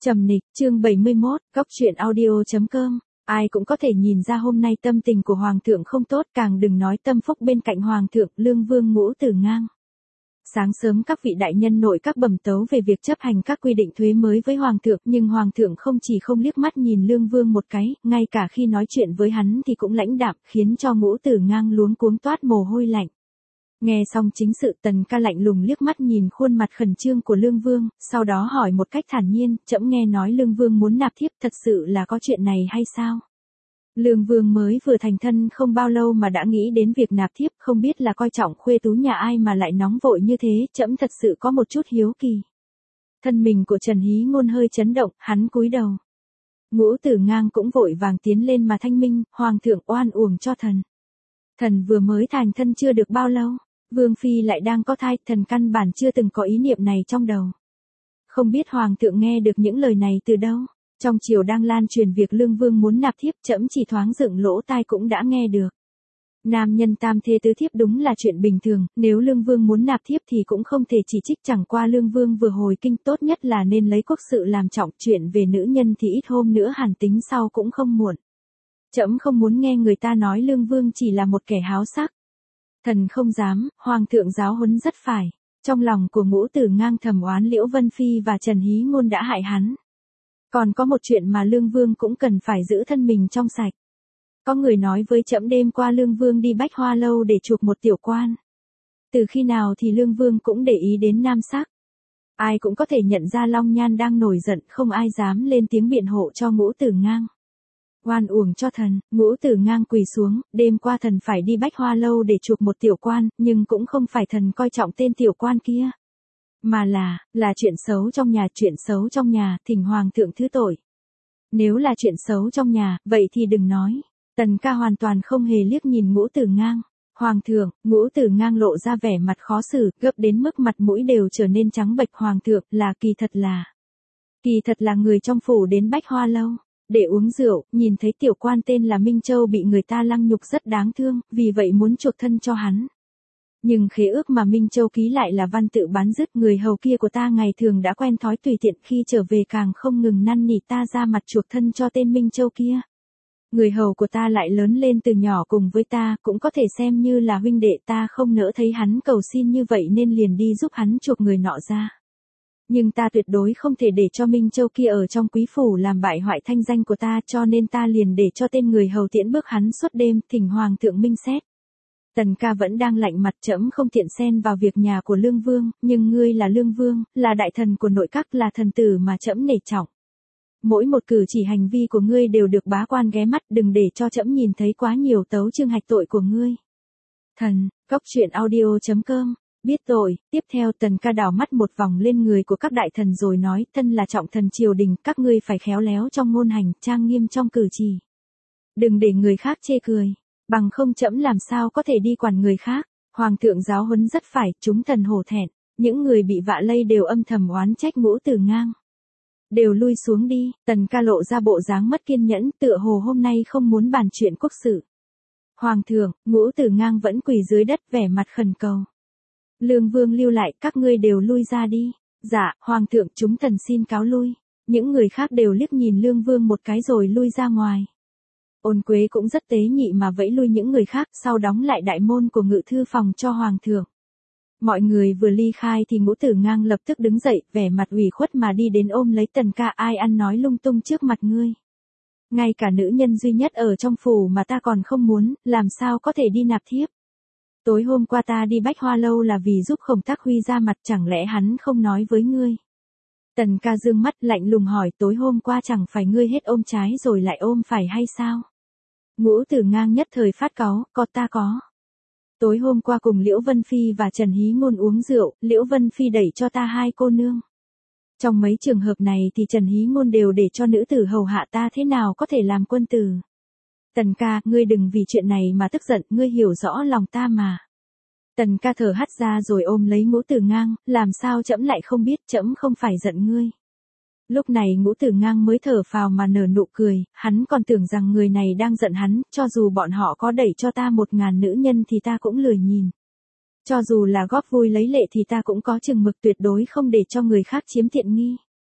Trầm nịch, chương 71, góc truyện audio.com. Ai cũng có thể nhìn ra hôm nay tâm tình của Hoàng thượng không tốt, càng đừng nói tâm phúc bên cạnh Hoàng thượng, Lương Vương Ngũ Tử Ngang. Sáng sớm các vị đại nhân nội các bẩm tấu về việc chấp hành các quy định thuế mới với Hoàng thượng, nhưng Hoàng thượng không chỉ không liếc mắt nhìn Lương Vương một cái, ngay cả khi nói chuyện với hắn thì cũng lãnh đạm, khiến cho Ngũ Tử Ngang luống cuống toát mồ hôi lạnh. Nghe xong chính sự, Tần Ca lạnh lùng liếc mắt nhìn khuôn mặt khẩn trương của Lương Vương, sau đó hỏi một cách thản nhiên, trẫm nghe nói Lương Vương muốn nạp thiếp, thật sự là có chuyện này hay sao? Lương Vương mới vừa thành thân không bao lâu mà đã nghĩ đến việc nạp thiếp, không biết là coi trọng khuê tú nhà ai mà lại nóng vội như thế, trẫm thật sự có một chút hiếu kỳ. Thân mình của Trần Hí Ngôn hơi chấn động, hắn cúi đầu. Ngũ Tử Ngang cũng vội vàng tiến lên mà thanh minh, Hoàng thượng oan uổng cho thần. Thần vừa mới thành thân chưa được bao lâu. Vương Phi lại đang có thai, thần căn bản chưa từng có ý niệm này trong đầu. Không biết Hoàng thượng nghe được những lời này từ đâu, trong triều đang lan truyền việc Lương Vương muốn nạp thiếp, trẫm chỉ thoáng dựng lỗ tai cũng đã nghe được. Nam nhân tam thê tứ thiếp đúng là chuyện bình thường, nếu Lương Vương muốn nạp thiếp thì cũng không thể chỉ trích, chẳng qua Lương Vương vừa hồi kinh, tốt nhất là nên lấy quốc sự làm trọng, chuyện về nữ nhân thì ít hôm nữa hàn tính sau cũng không muộn. Trẫm không muốn nghe người ta nói Lương Vương chỉ là một kẻ háo sắc. Thần không dám, Hoàng thượng giáo huấn rất phải. Trong lòng của Ngũ Tử Ngang thầm oán Liễu Vân Phi và Trần Hí Ngôn đã hại hắn. Còn có một chuyện mà Lương Vương cũng cần phải giữ thân mình trong sạch. Có người nói với trẫm đêm qua Lương Vương đi Bách Hoa Lâu để chuộc một tiểu quan. Từ khi nào thì Lương Vương cũng để ý đến nam sắc. Ai cũng có thể nhận ra Long Nhan đang nổi giận, không ai dám lên tiếng biện hộ cho Ngũ Tử Ngang. Oan uổng cho thần, Ngũ Tử Ngang quỳ xuống, đêm qua thần phải đi Bách Hoa Lâu để chuộc một tiểu quan, nhưng cũng không phải thần coi trọng tên tiểu quan kia. Mà là chuyện xấu trong nhà, chuyện xấu trong nhà, thỉnh Hoàng thượng thứ tội. Nếu là chuyện xấu trong nhà, vậy thì đừng nói. Tần Ca hoàn toàn không hề liếc nhìn Ngũ Tử Ngang. Hoàng thượng, Ngũ Tử Ngang lộ ra vẻ mặt khó xử, gấp đến mức mặt mũi đều trở nên trắng bệch. Hoàng thượng, kỳ thật là người trong phủ đến Bách Hoa Lâu để uống rượu, nhìn thấy tiểu quan tên là Minh Châu bị người ta lăng nhục rất đáng thương, vì vậy muốn chuộc thân cho hắn. Nhưng khế ước mà Minh Châu ký lại là văn tự bán dứt, người hầu kia của ta ngày thường đã quen thói tùy tiện, khi trở về càng không ngừng năn nỉ ta ra mặt chuộc thân cho tên Minh Châu kia. Người hầu của ta lại lớn lên từ nhỏ cùng với ta, cũng có thể xem như là huynh đệ, ta không nỡ thấy hắn cầu xin như vậy nên liền đi giúp hắn chuộc người nọ ra. Nhưng ta tuyệt đối không thể để cho Minh Châu kia ở trong quý phủ làm bại hoại thanh danh của ta, cho nên ta liền để cho tên người hầu tiễn bước hắn suốt đêm, thỉnh Hoàng thượng minh xét. Tần Ca vẫn đang lạnh mặt, trẫm không tiện xen vào việc nhà của Lương Vương, nhưng ngươi là Lương Vương, là đại thần của nội các, là thần tử mà trẫm nể trọng. Mỗi một cử chỉ hành vi của ngươi đều được bá quan ghé mắt, đừng để cho trẫm nhìn thấy quá nhiều tấu chương hạch tội của ngươi. Thần, góc truyện audio.com. Biết tội, tiếp theo Tần Ca đảo mắt một vòng lên người của các đại thần rồi nói, thân là trọng thần triều đình, các ngươi phải khéo léo trong ngôn hành, trang nghiêm trong cử chỉ. Đừng để người khác chê cười, bằng không trẫm làm sao có thể đi quản người khác. Hoàng thượng giáo huấn rất phải, chúng thần hổ thẹn. Những người bị vạ lây đều âm thầm oán trách Ngũ Tử Ngang. Đều lui xuống đi. Tần Ca lộ ra bộ dáng mất kiên nhẫn, tựa hồ hôm nay không muốn bàn chuyện quốc sự. Hoàng thượng, Ngũ Tử Ngang vẫn quỳ dưới đất vẻ mặt khẩn cầu. Lương Vương lưu lại, các ngươi đều lui ra đi. Dạ, Hoàng thượng, chúng thần xin cáo lui. Những người khác đều liếc nhìn Lương Vương một cái rồi lui ra ngoài. Ôn Quế cũng rất tế nhị mà vẫy lui những người khác, sau đóng lại đại môn của ngự thư phòng cho Hoàng thượng. Mọi người vừa ly khai thì Ngũ Tử Ngang lập tức đứng dậy, vẻ mặt ủy khuất mà đi đến ôm lấy Tần Ca, ai ăn nói lung tung trước mặt ngươi. Ngay cả nữ nhân duy nhất ở trong phủ mà ta còn không muốn, làm sao có thể đi nạp thiếp. Tối hôm qua ta đi Bách Hoa Lâu là vì giúp Khổng Tác Huy ra mặt, chẳng lẽ hắn không nói với ngươi? Tần Ca dương mắt lạnh lùng hỏi, tối hôm qua chẳng phải ngươi hết ôm trái rồi lại ôm phải hay sao? Ngũ Tử Ngang nhất thời phát cáu, ta có. Tối hôm qua cùng Liễu Vân Phi và Trần Hí Ngôn uống rượu, Liễu Vân Phi đẩy cho ta hai cô nương. Trong mấy trường hợp này thì Trần Hí Ngôn đều để cho nữ tử hầu hạ ta, thế nào có thể làm quân tử. Tần Ca, ngươi đừng vì chuyện này mà tức giận, ngươi hiểu rõ lòng ta mà. Tần Ca thở hắt ra rồi ôm lấy Ngũ Tử Ngang, làm sao trẫm lại không biết, trẫm không phải giận ngươi. Lúc này Ngũ Tử Ngang mới thở phào mà nở nụ cười, hắn còn tưởng rằng người này đang giận hắn, cho dù bọn họ có đẩy cho ta 1000 nữ nhân thì ta cũng lười nhìn. Cho dù là góp vui lấy lệ thì ta cũng có chừng mực, tuyệt đối không để cho người khác chiếm tiện nghi.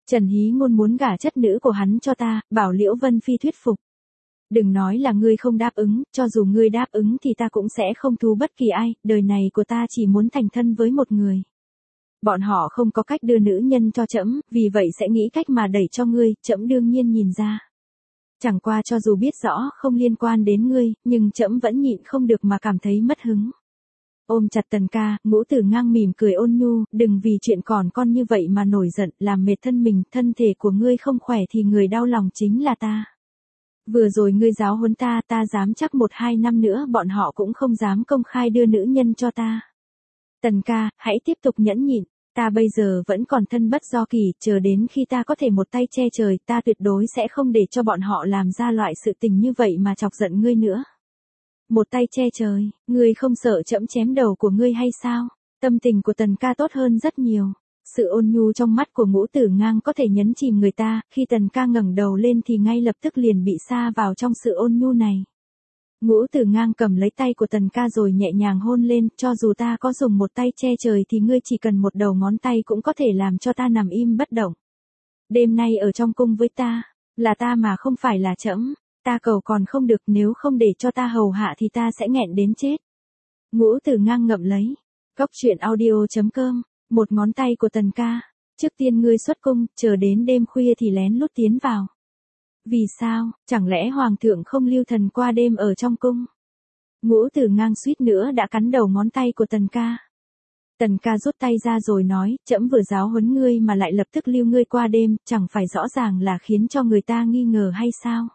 Trần Hí Ngôn muốn gả chất nữ của hắn cho ta, bảo Liễu Vân Phi thuyết phục. Đừng nói là ngươi không đáp ứng, cho dù ngươi đáp ứng thì ta cũng sẽ không thú bất kỳ ai, đời này của ta chỉ muốn thành thân với một người. Bọn họ không có cách đưa nữ nhân cho trẫm, vì vậy sẽ nghĩ cách mà đẩy cho ngươi, trẫm đương nhiên nhìn ra. Chẳng qua cho dù biết rõ không liên quan đến ngươi, nhưng trẫm vẫn nhịn không được mà cảm thấy mất hứng. Ôm chặt Tần ca, Ngũ Tử Ngang mỉm cười ôn nhu, đừng vì chuyện còn con như vậy mà nổi giận, làm mệt thân mình, thân thể của ngươi không khỏe thì người đau lòng chính là ta. Vừa rồi ngươi giáo huấn ta, ta dám chắc 1-2 năm nữa bọn họ cũng không dám công khai đưa nữ nhân cho ta. Tần ca, hãy tiếp tục nhẫn nhịn, ta bây giờ vẫn còn thân bất do kỳ, chờ đến khi ta có thể một tay che trời, ta tuyệt đối sẽ không để cho bọn họ làm ra loại sự tình như vậy mà chọc giận ngươi nữa. Một tay che trời, ngươi không sợ trẫm chém đầu của ngươi hay sao? Tâm tình của Tần ca tốt hơn rất nhiều. Sự ôn nhu trong mắt của Ngũ Tử Ngang có thể nhấn chìm người ta, khi Tần ca ngẩng đầu lên thì ngay lập tức liền bị sa vào trong sự ôn nhu này. Ngũ Tử Ngang cầm lấy tay của Tần ca rồi nhẹ nhàng hôn lên, cho dù ta có dùng một tay che trời thì ngươi chỉ cần một đầu ngón tay cũng có thể làm cho ta nằm im bất động. Đêm nay ở trong cung với ta, là ta mà không phải là trẫm, ta cầu còn không được, nếu không để cho ta hầu hạ thì ta sẽ nghẹn đến chết. Ngũ Tử Ngang ngậm lấy. Cóc truyện audio.com. Một ngón tay của Tần ca. Trước tiên ngươi xuất cung, chờ đến đêm khuya thì lén lút tiến vào. Vì sao, chẳng lẽ hoàng thượng không lưu thần qua đêm ở trong cung? Ngũ Tử Ngang suýt nữa đã cắn đầu ngón tay của Tần ca. Tần ca rút tay ra rồi nói, trẫm vừa giáo huấn ngươi mà lại lập tức lưu ngươi qua đêm, chẳng phải rõ ràng là khiến cho người ta nghi ngờ hay sao?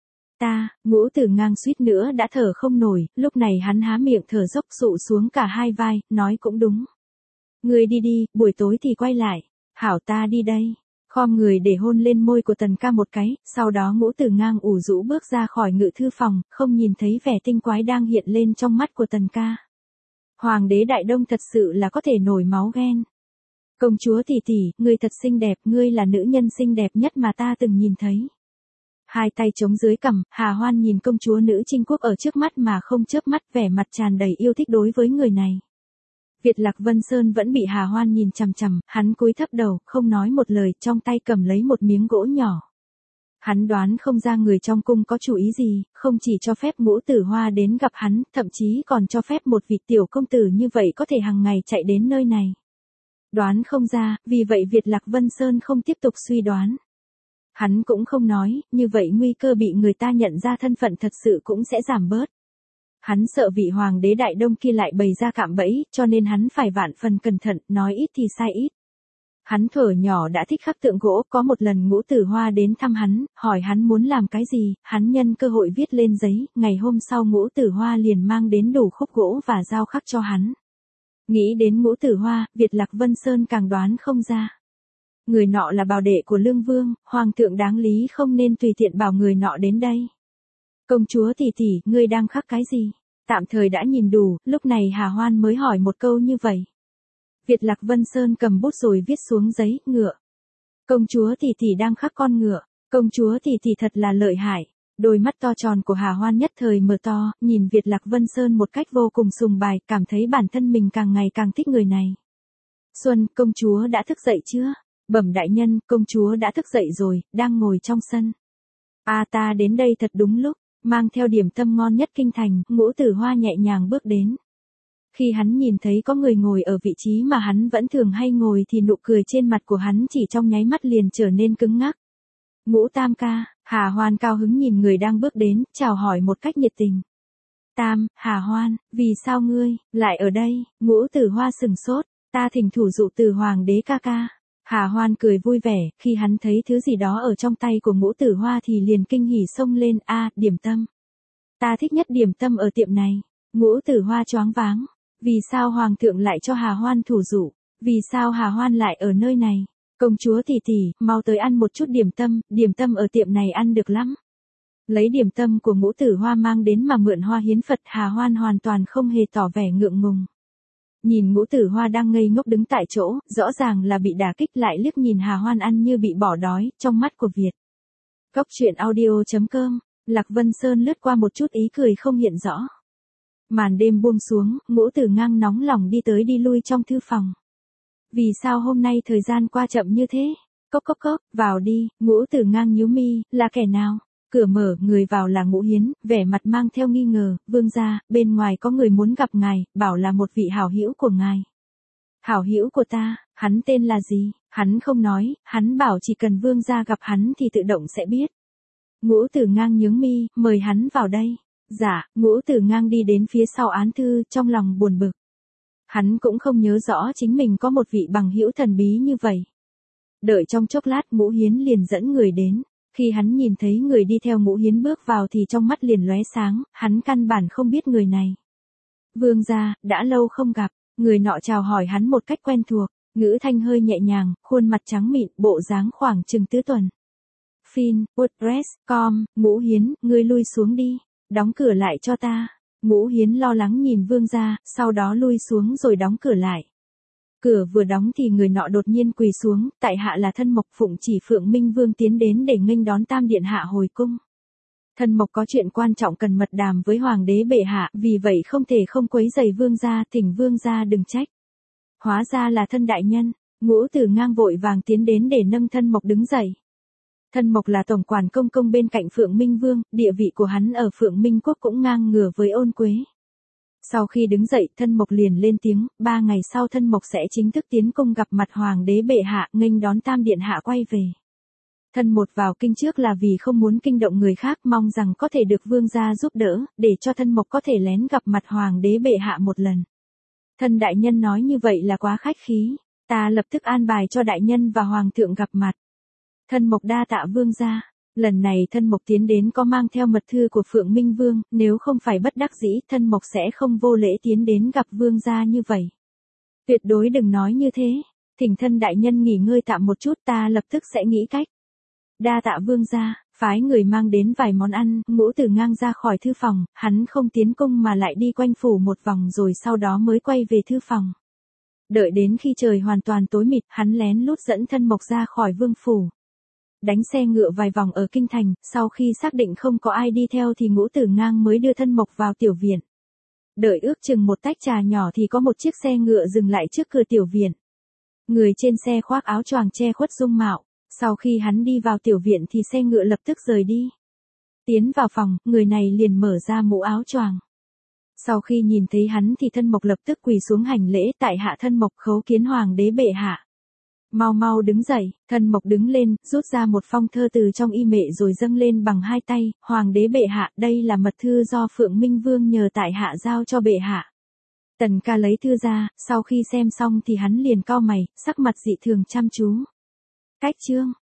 Ngũ Tử Ngang suýt nữa đã thở không nổi, lúc này hắn há miệng thở dốc sụ xuống cả hai vai, nói cũng đúng. Ngươi đi đi, buổi tối thì quay lại. Hảo, ta đi đây. Khom người để hôn lên môi của Tần ca một cái, sau đó Ngũ Tử Ngang ủ rũ bước ra khỏi ngự thư phòng, không nhìn thấy vẻ tinh quái đang hiện lên trong mắt của Tần ca. Hoàng đế Đại Đông thật sự là có thể nổi máu ghen. Công chúa tỷ tỷ, ngươi thật xinh đẹp, ngươi là nữ nhân xinh đẹp nhất mà ta từng nhìn thấy. Hai tay chống dưới cằm, Hà Hoan nhìn công chúa nữ Trinh Quốc ở trước mắt mà không chớp mắt, vẻ mặt tràn đầy yêu thích đối với người này. Việt Lạc Vân Sơn vẫn bị Hà Hoan nhìn chằm chằm, hắn cúi thấp đầu, không nói một lời, trong tay cầm lấy một miếng gỗ nhỏ. Hắn đoán không ra người trong cung có chủ ý gì, không chỉ cho phép Ngũ Tử Hoa đến gặp hắn, thậm chí còn cho phép một vị tiểu công tử như vậy có thể hàng ngày chạy đến nơi này. Đoán không ra, vì vậy Việt Lạc Vân Sơn không tiếp tục suy đoán. Hắn cũng không nói, như vậy nguy cơ bị người ta nhận ra thân phận thật sự cũng sẽ giảm bớt. Hắn sợ vị hoàng đế Đại Đông kia lại bày ra cạm bẫy, cho nên hắn phải vạn phần cẩn thận, nói ít thì sai ít. Hắn thuở nhỏ đã thích khắc tượng gỗ, có một lần Ngũ Tử Hoa đến thăm hắn, hỏi hắn muốn làm cái gì, hắn nhân cơ hội viết lên giấy, ngày hôm sau Ngũ Tử Hoa liền mang đến đủ khúc gỗ và dao khắc cho hắn. Nghĩ đến Ngũ Tử Hoa, Việt Lạc Vân Sơn càng đoán không ra. Người nọ là bảo đệ của Lương Vương, hoàng thượng đáng lý không nên tùy tiện bảo người nọ đến đây. Công chúa tỷ tỷ, ngươi đang khắc cái gì? Tạm thời đã nhìn đủ, lúc này Hà Hoan mới hỏi một câu như vậy. Việt Lạc Vân Sơn cầm bút rồi viết xuống giấy, ngựa. Công chúa tỷ tỷ đang khắc con ngựa, công chúa tỷ tỷ thật là lợi hại. Đôi mắt to tròn của Hà Hoan nhất thời mở to, nhìn Việt Lạc Vân Sơn một cách vô cùng sùng bài, cảm thấy bản thân mình càng ngày càng thích người này. Xuân, công chúa đã thức dậy chưa? Bẩm đại nhân, công chúa đã thức dậy rồi, đang ngồi trong sân. Ta đến đây thật đúng lúc, mang theo điểm tâm ngon nhất kinh thành, Ngũ Tử Hoa nhẹ nhàng bước đến. Khi hắn nhìn thấy có người ngồi ở vị trí mà hắn vẫn thường hay ngồi thì nụ cười trên mặt của hắn chỉ trong nháy mắt liền trở nên cứng ngắc. Ngũ Tam ca, Hà Hoan cao hứng nhìn người đang bước đến, chào hỏi một cách nhiệt tình. Hà Hoan, vì sao ngươi lại ở đây? Ngũ Tử Hoa sừng sốt, ta thỉnh thủ dụ từ hoàng đế ca ca. Hà Hoan cười vui vẻ, khi hắn thấy thứ gì đó ở trong tay của Ngũ Tử Hoa thì liền kinh hỉ xông lên, điểm tâm. Ta thích nhất điểm tâm ở tiệm này. Ngũ Tử Hoa choáng váng. Vì sao hoàng thượng lại cho Hà Hoan thủ dụ? Vì sao Hà Hoan lại ở nơi này? Công chúa tỷ tỷ, mau tới ăn một chút điểm tâm ở tiệm này ăn được lắm. Lấy điểm tâm của Ngũ Tử Hoa mang đến mà mượn hoa hiến Phật, Hà Hoan hoàn toàn không hề tỏ vẻ ngượng ngùng. Nhìn Ngũ Tử Hoa đang ngây ngốc đứng tại chỗ, rõ ràng là bị đả kích, lại liếc nhìn Hà Hoan ăn như bị bỏ đói, trong mắt của Việt. Cóc truyện audio.com, Lạc Vân Sơn lướt qua một chút ý cười không hiện rõ. Màn đêm buông xuống, Ngũ Tử Ngang nóng lòng đi tới đi lui trong thư phòng. Vì sao hôm nay thời gian qua chậm như thế? Cốc cốc cốc, vào đi. Ngũ Tử Ngang nhíu mi, là kẻ nào? Cửa mở, người vào là Ngũ Hiến, vẻ mặt mang theo nghi ngờ, vương gia, bên ngoài có người muốn gặp ngài, bảo là một vị hảo hữu của ngài. Hảo hữu của ta, hắn tên là gì? Hắn không nói, hắn bảo chỉ cần vương gia gặp hắn thì tự động sẽ biết. Ngũ Tử Ngang nhướng mi, mời hắn vào đây. Dạ, Ngũ Tử Ngang đi đến phía sau án thư, trong lòng buồn bực. Hắn cũng không nhớ rõ chính mình có một vị bằng hữu thần bí như vậy. Đợi trong chốc lát Ngũ Hiến liền dẫn người đến. Khi hắn nhìn thấy người đi theo Ngũ Hiến bước vào thì trong mắt liền lóe sáng, hắn căn bản không biết người này. Vương gia, đã lâu không gặp, người nọ chào hỏi hắn một cách quen thuộc, ngữ thanh hơi nhẹ nhàng, khuôn mặt trắng mịn, bộ dáng khoảng chừng tứ tuần. Fin, WordPress.com, Ngũ Hiến, ngươi lui xuống đi, đóng cửa lại cho ta. Ngũ Hiến lo lắng nhìn vương gia, sau đó lui xuống rồi đóng cửa lại. Cửa vừa đóng thì người nọ đột nhiên quỳ xuống, tại hạ là Thân Mộc, phụng chỉ Phượng Minh Vương tiến đến để nghênh đón Tam điện hạ hồi cung. Thân Mộc có chuyện quan trọng cần mật đàm với hoàng đế bệ hạ, vì vậy không thể không quấy rầy vương gia, thỉnh vương gia đừng trách. Hóa ra là Thân đại nhân. Ngũ Tử Ngang vội vàng tiến đến để nâng Thân Mộc đứng dậy. Thân Mộc là tổng quản công công bên cạnh Phượng Minh Vương, địa vị của hắn ở Phượng Minh Quốc cũng ngang ngửa với Ôn Quế. Sau khi đứng dậy, Thân Mộc liền lên tiếng, 3 ngày sau Thân Mộc sẽ chính thức tiến cung gặp mặt hoàng đế bệ hạ, nghênh đón Tam điện hạ quay về. Thân Mộc vào kinh trước là vì không muốn kinh động người khác, mong rằng có thể được vương gia giúp đỡ, để cho Thân Mộc có thể lén gặp mặt hoàng đế bệ hạ một lần. Thân đại nhân nói như vậy là quá khách khí, ta lập tức an bài cho đại nhân và hoàng thượng gặp mặt. Thân Mộc đa tạ vương gia. Lần này Thân Mộc tiến đến có mang theo mật thư của Phượng Minh Vương, nếu không phải bất đắc dĩ, Thân Mộc sẽ không vô lễ tiến đến gặp vương gia như vậy. Tuyệt đối đừng nói như thế, thỉnh Thân đại nhân nghỉ ngơi tạm một chút, ta lập tức sẽ nghĩ cách. Đa tạ vương gia, phái người mang đến vài món ăn. Ngũ Tử Ngang ra khỏi thư phòng, hắn không tiến cung mà lại đi quanh phủ một vòng rồi sau đó mới quay về thư phòng. Đợi đến khi trời hoàn toàn tối mịt, hắn lén lút dẫn Thân Mộc ra khỏi vương phủ. Đánh xe ngựa vài vòng ở kinh thành, sau khi xác định không có ai đi theo thì Ngũ Tử Ngang mới đưa Thân Mộc vào tiểu viện. Đợi ước chừng một tách trà nhỏ thì có một chiếc xe ngựa dừng lại trước cửa tiểu viện. Người trên xe khoác áo choàng che khuất dung mạo, sau khi hắn đi vào tiểu viện thì xe ngựa lập tức rời đi. Tiến vào phòng, người này liền mở ra mũ áo choàng. Sau khi nhìn thấy hắn thì Thân Mộc lập tức quỳ xuống hành lễ, tại hạ Thân Mộc khấu kiến hoàng đế bệ hạ. Mau mau đứng dậy. Thân Mộc đứng lên, rút ra một phong thơ từ trong y mệ rồi dâng lên bằng hai tay, hoàng đế bệ hạ, đây là mật thư do Phượng Minh Vương nhờ tại hạ giao cho bệ hạ. Tần Ca lấy thư ra, sau khi xem xong thì hắn liền cau mày, sắc mặt dị thường chăm chú. Cách chương